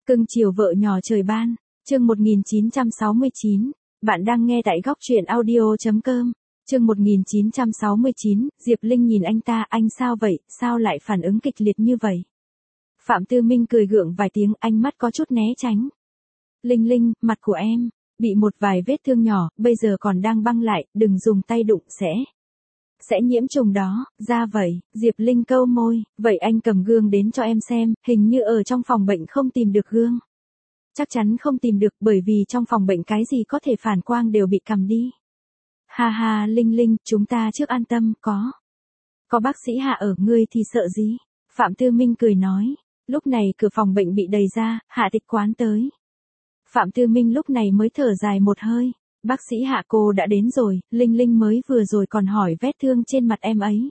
Cưng chiều vợ nhỏ trời ban, chương 1969, bạn đang nghe tại góc truyện audio.com, chương 1969, Diệp Linh nhìn anh ta, anh sao vậy, sao lại phản ứng kịch liệt như vậy? Phạm Tư Minh cười gượng vài tiếng, ánh mắt có chút né tránh. Linh Linh, mặt của em, bị một vài vết thương nhỏ, bây giờ còn đang băng lại, đừng dùng tay đụng sẽ nhiễm trùng đó, ra vậy, Diệp Linh câu môi, vậy anh cầm gương đến cho em xem, hình như ở trong phòng bệnh không tìm được gương. Chắc chắn không tìm được bởi vì trong phòng bệnh cái gì có thể phản quang đều bị cầm đi. Ha ha Linh Linh, chúng ta trước an tâm, có bác sĩ Hạ ở, ngươi thì sợ gì? Phạm Tư Minh cười nói, lúc này cửa phòng bệnh bị đẩy ra, Hạ Tịch Quán tới. Phạm Tư Minh lúc này mới thở dài một hơi. Bác sĩ Hạ cô đã đến rồi, Linh Linh mới vừa rồi còn hỏi vết thương trên mặt em ấy.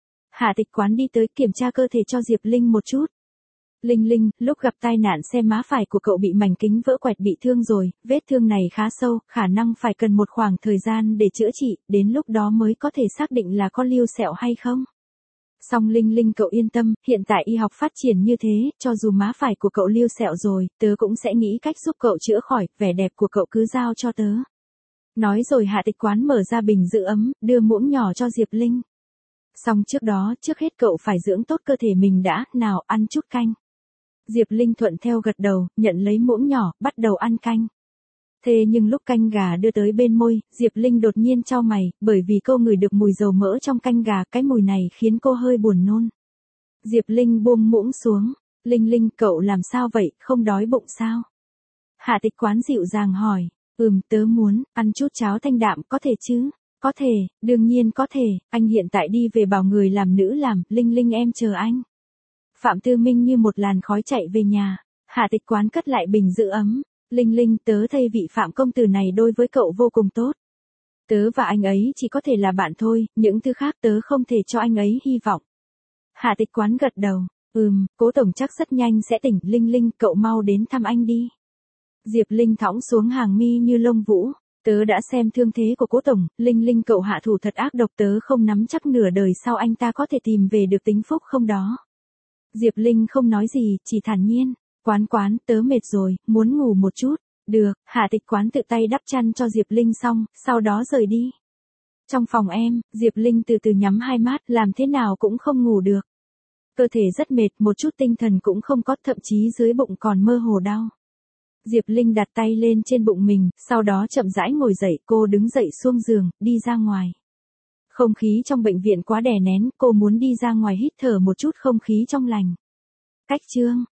Hạ Tịch Quán đi tới kiểm tra cơ thể cho Diệp Linh một chút. Linh Linh, lúc gặp tai nạn xe má phải của cậu bị mảnh kính vỡ quẹt bị thương rồi, vết thương này khá sâu, khả năng phải cần một khoảng thời gian để chữa trị, đến lúc đó mới có thể xác định là có lưu sẹo hay không. Song Linh Linh cậu yên tâm, hiện tại y học phát triển như thế, cho dù má phải của cậu lưu sẹo rồi, tớ cũng sẽ nghĩ cách giúp cậu chữa khỏi, vẻ đẹp của cậu cứ giao cho tớ. Nói rồi Hạ Tịch Quán mở ra bình giữ ấm, đưa muỗng nhỏ cho Diệp Linh. Xong trước đó, trước hết cậu phải dưỡng tốt cơ thể mình đã, nào ăn chút canh. Diệp Linh thuận theo gật đầu, nhận lấy muỗng nhỏ, bắt đầu ăn canh. Thế nhưng lúc canh gà đưa tới bên môi, Diệp Linh đột nhiên chau mày, bởi vì cô ngửi được mùi dầu mỡ trong canh gà, cái mùi này khiến cô hơi buồn nôn. Diệp Linh buông muỗng xuống, Linh Linh cậu làm sao vậy, không đói bụng sao? Hạ Tịch Quán dịu dàng hỏi, tớ muốn, ăn chút cháo thanh đạm có thể chứ? Có thể, đương nhiên có thể, anh hiện tại đi về bảo người làm nữ làm, Linh Linh em chờ anh. Phạm Tư Minh như một làn khói chạy về nhà, Hạ Tịch Quán cất lại bình giữ ấm. Linh Linh, tớ thấy vị Phạm công tử này đối với cậu vô cùng tốt. Tớ và anh ấy chỉ có thể là bạn thôi, những thứ khác tớ không thể cho anh ấy hy vọng. Hạ Tịch Quán gật đầu, Cố tổng chắc rất nhanh sẽ tỉnh, Linh Linh, cậu mau đến thăm anh đi. Diệp Linh thõng xuống hàng mi như lông vũ, tớ đã xem thương thế của Cố tổng, Linh Linh cậu hạ thủ thật ác độc, tớ không nắm chắc nửa đời sau anh ta có thể tìm về được tính phúc không đó. Diệp Linh không nói gì, chỉ thản nhiên. Quán, tớ mệt rồi, muốn ngủ một chút. Được, Hạ Tịch Quán tự tay đắp chăn cho Diệp Linh xong, sau đó rời đi. Trong phòng em, Diệp Linh từ từ nhắm hai mắt, làm thế nào cũng không ngủ được. Cơ thể rất mệt, một chút tinh thần cũng không có, thậm chí dưới bụng còn mơ hồ đau. Diệp Linh đặt tay lên trên bụng mình, sau đó chậm rãi ngồi dậy, cô đứng dậy xuống giường, đi ra ngoài. Không khí trong bệnh viện quá đè nén, cô muốn đi ra ngoài hít thở một chút không khí trong lành. Cách chương